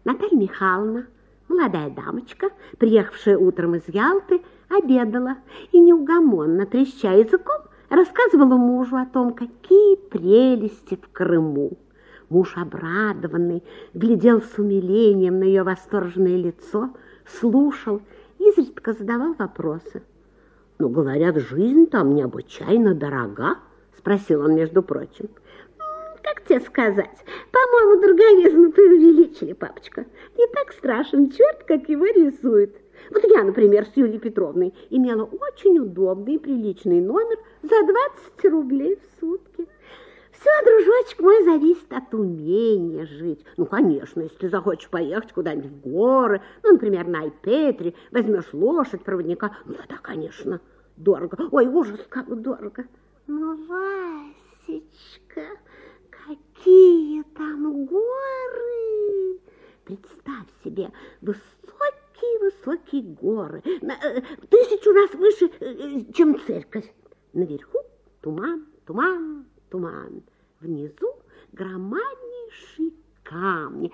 Наталья Михайловна, молодая дамочка, приехавшая утром из Ялты, обедала и неугомонно, треща языком, рассказывала мужу о том, какие прелести в Крыму. Муж, обрадованный, глядел с умилением на ее восторженное лицо, слушал, изредка задавал вопросы. «Ну, говорят, жизнь там необычайно дорога?» – спросил он, между прочим. «Как тебе сказать? По-моему, дороговизну преувеличили, папочка. Не так страшен черт, как его рисует. Вот я, например, с Юлией Петровной имела очень удобный и приличный номер за 20 рублей в сутки. Все, дружочек мой, зависит от умения жить. Ну, конечно, если захочешь поехать куда-нибудь в горы, ну, например, на Айпетре, возьмешь лошадь, проводника, ну, это, конечно, дорого. Ой, ужас, как дорого. Ну, Васечка, какие там горы! Представь себе, высокие горы, 1000 раз выше, чем церковь. Наверху туман, туман, туман. Внизу громаднейшие камни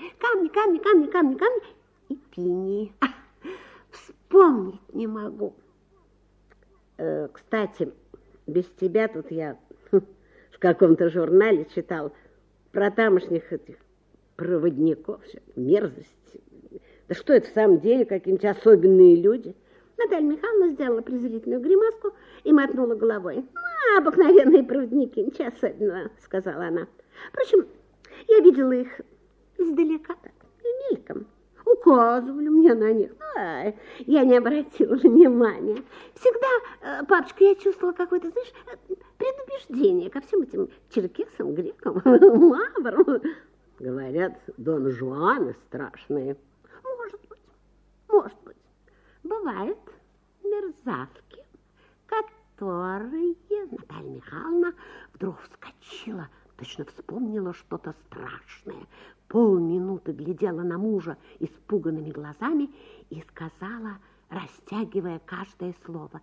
и пинии. Вспомнить не могу. Кстати, без тебя тут я в каком-то журнале читал про тамошних этих проводников, мерзость. Да что это в самом деле, какие-нибудь особенные люди? Наталья Михайловна сделала презрительную гримаску и мотнула головой. «Ну, обыкновенные проводники, ничего особенного», — сказала она. «Впрочем, я видела их издалека так, мельком. Указывали мне на них. Ай, я не обратила внимания. Всегда, папочка, я чувствовала какое-то, знаешь, предубеждение ко всем этим черкесам, грекам, маврам. Говорят, Дон Жуаны страшные. Может быть. Бывают мерзавки, которые... Наталья Михайловна вдруг вскочила, точно вспомнила что-то страшное. Полминуты глядела на мужа испуганными глазами и сказала, растягивая каждое слово: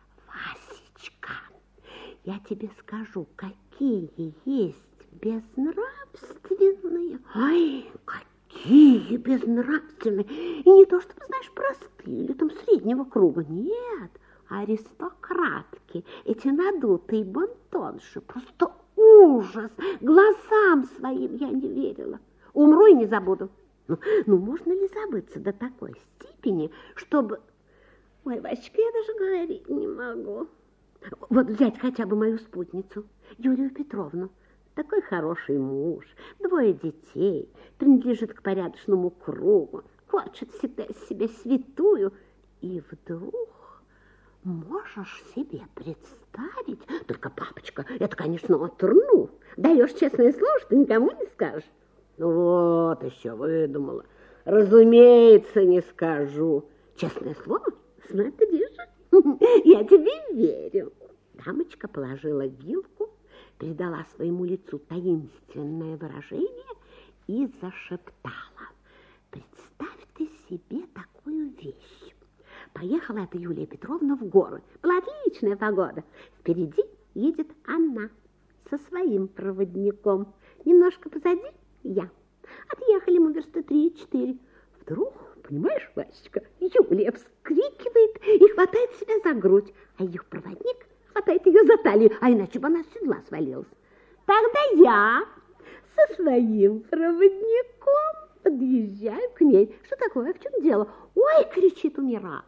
«Васечка, я тебе скажу, какие есть безнравственные, ой, какие безнравственные, и не то, чтобы, знаешь, простые или там среднего круга, нет, аристократки, эти надутые бонтонши, просто ужас, глазам своим я не верила. Умру и не забуду». Ну, можно ли забыться до такой степени, чтобы... Ой, Васечка, я даже говорить не могу. Вот взять хотя бы мою спутницу, Юлию Петровну. Такой хороший муж, 2 детей, принадлежит к порядочному кругу, хочет всегда из себя святую. И вдруг можешь себе представить... Только, папочка, это, конечно, отрну. Даешь честное слово, что никому не скажешь. Ну вот еще выдумала. Разумеется, не скажу. Честное слово? Смотри же, я тебе верю. Дамочка положила вилку, придала своему лицу таинственное выражение и зашептала: «Представь ты себе такую вещь. Поехала эта Юлия Петровна в горы. Была отличная погода. Впереди едет она со своим проводником. Немножко позади я. Отъехали мы версты 3-4. Вдруг, понимаешь, Васечка, Юлия вскрикивает и хватает себя за грудь, а ее проводник хватает ее за талию, а иначе бы она с седла свалилась. Тогда я со своим проводником подъезжаю к ней. Что такое? В чем дело? Ой, кричит, умираю.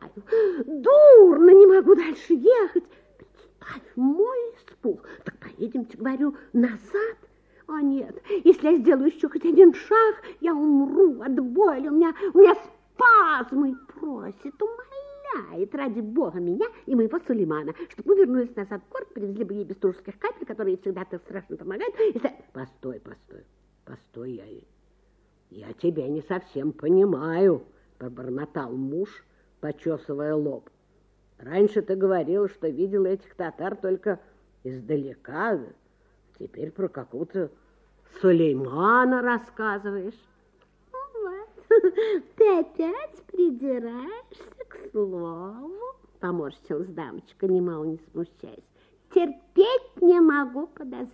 Дурно, не могу дальше ехать. Представь мой испуг. Так поедемте, говорю, назад. О, нет, если я сделаю еще хоть один шаг, я умру от боли. У меня спазмы. Просит, умоляет, ради бога, меня и моего Сулеймана, чтобы мы вернулись назад в город, привезли бы ей бестужских капель, которые всегда так страшно помогают. Постой, я тебя не совсем понимаю, пробормотал муж, почесывая лоб. Раньше ты говорила, что видела этих татар только издалека. Теперь про какого-то Сулеймана рассказываешь. Вот, ты опять придираешься к слову, поморщилась дамочка, немало не смущаясь. Терпеть не могу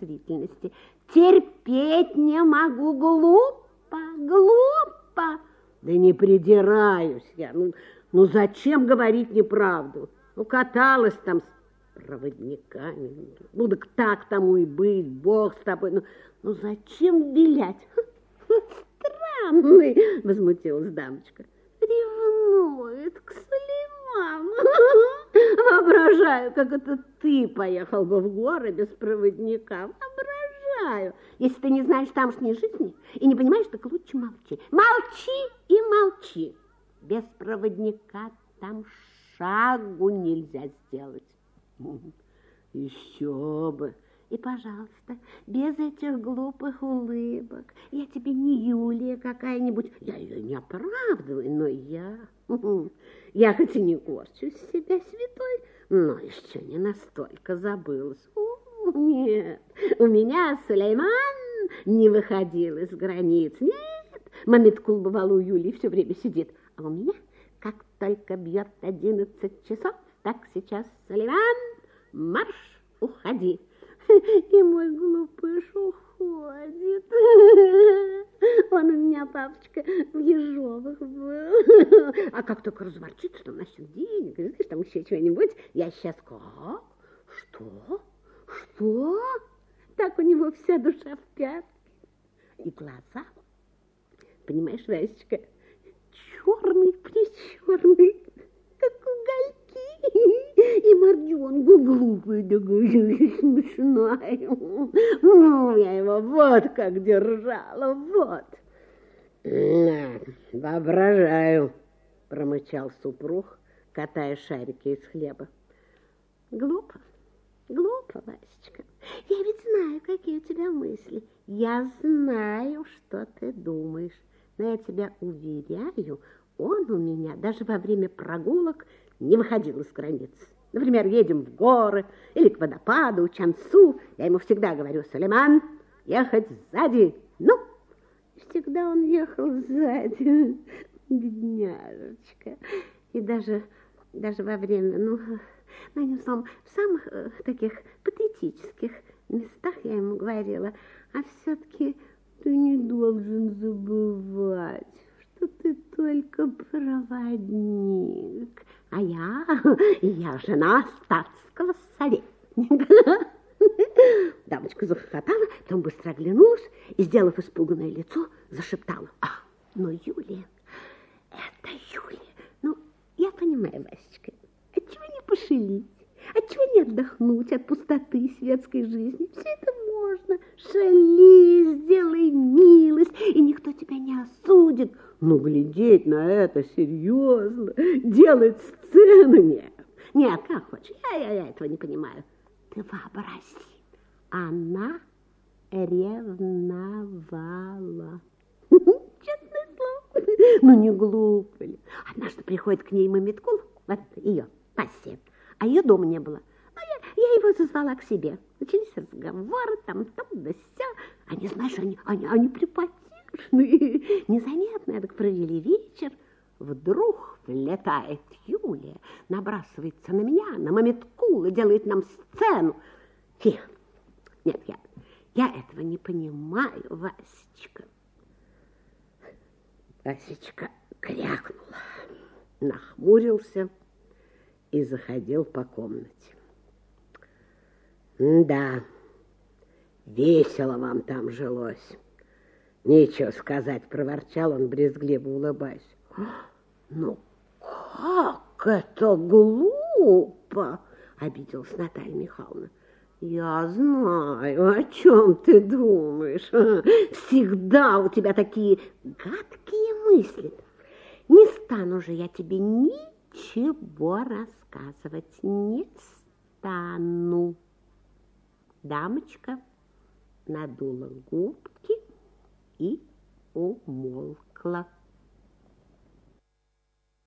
подозрительности, терпеть не могу, глупо. Да не придираюсь я. Ну зачем говорить неправду? Ну, каталась там с проводниками. Ну, так тому и быть, Бог с тобой. Ну зачем вилять? Странный, возмутилась дамочка. Ревнует к Сулейману. Воображаю, как это ты поехал бы в горы без проводника. Воображаю. Если ты не знаешь тамошней жизни и не понимаешь, так лучше молчи. Молчи и молчи. Без проводника там шагу нельзя сделать. Еще бы. И, пожалуйста, без этих глупых улыбок. Я тебе не Юлия какая-нибудь. Я ее не оправдываю, но я хоть и не корчу из себя святой, но еще не настолько забылась. Нет, у меня Сулейман не выходил из границ. Нет, Маметкул бывало у Юлии все время сидит. А у меня, как только бьет 11 часов, так сейчас, Сулейман, марш, уходи. И мой глупыш уходит. Он у меня, папочка, в Ежовых был. А как только разворчится, там насчет денег, знаешь, там еще чего-нибудь, я сейчас как? Что? Так у него вся душа в пятке. И глаза, понимаешь, Васечка, черный-причерный, как угольки. И морденку глупый, такой смешной. Ну, я его вот как держала, вот. Воображаю, промычал супруг, катая шарики из хлеба. Глупо, Васечка. Я ведь знаю, какие у тебя мысли. Я знаю, что ты думаешь. Но я тебя уверяю, он у меня даже во время прогулок не выходил из границ. Например, едем в горы или к водопаду, Чансу. Я ему всегда говорю: Сулейман, ехать сзади. Ну, всегда он ехал сзади, бедняжечка. И даже во время, одним словом, в самых таких патетических местах я ему говорила: а все-таки ты не должен забывать, что ты только проводник, а я жена статского советника. Дамочка захохотала, потом быстро оглянулась и, сделав испуганное лицо, зашептала: но Юлия, это Юлия. Я понимаю, Васечка, отчего не пошалить? Отчего не отдохнуть от пустоты светской жизни? Все это можно. Шали, сделай милость, и никто тебя не осудит. Но глядеть на это серьезно, делать сцену нет, как хочешь. Я этого не понимаю. Ты вообрази, она ревновала. Честное слово. Не глупо ли? Однажды приходит к ней Маметкул, вот ее пассия, а ее дома не было. Я его зазвала к себе. Начались разговоры, там да сё. Они, знаешь, они припотешные. Незаметно так провели вечер. Вдруг влетает Юлия, набрасывается на меня, на Маметкул, и делает нам сцену. Нет, я этого не понимаю, Васечка. Васечка крякнул, нахмурился и заходил по комнате. Да, весело вам там жилось. Нечего сказать, проворчал он, брезгливо улыбаясь. Ну, как это глупо, обиделась Наталья Михайловна. Я знаю, о чем ты думаешь. Всегда у тебя такие гадкие мысли. Не стану же я тебе ничего рассказывать. Не стану. Дамочка надула губки и умолкла.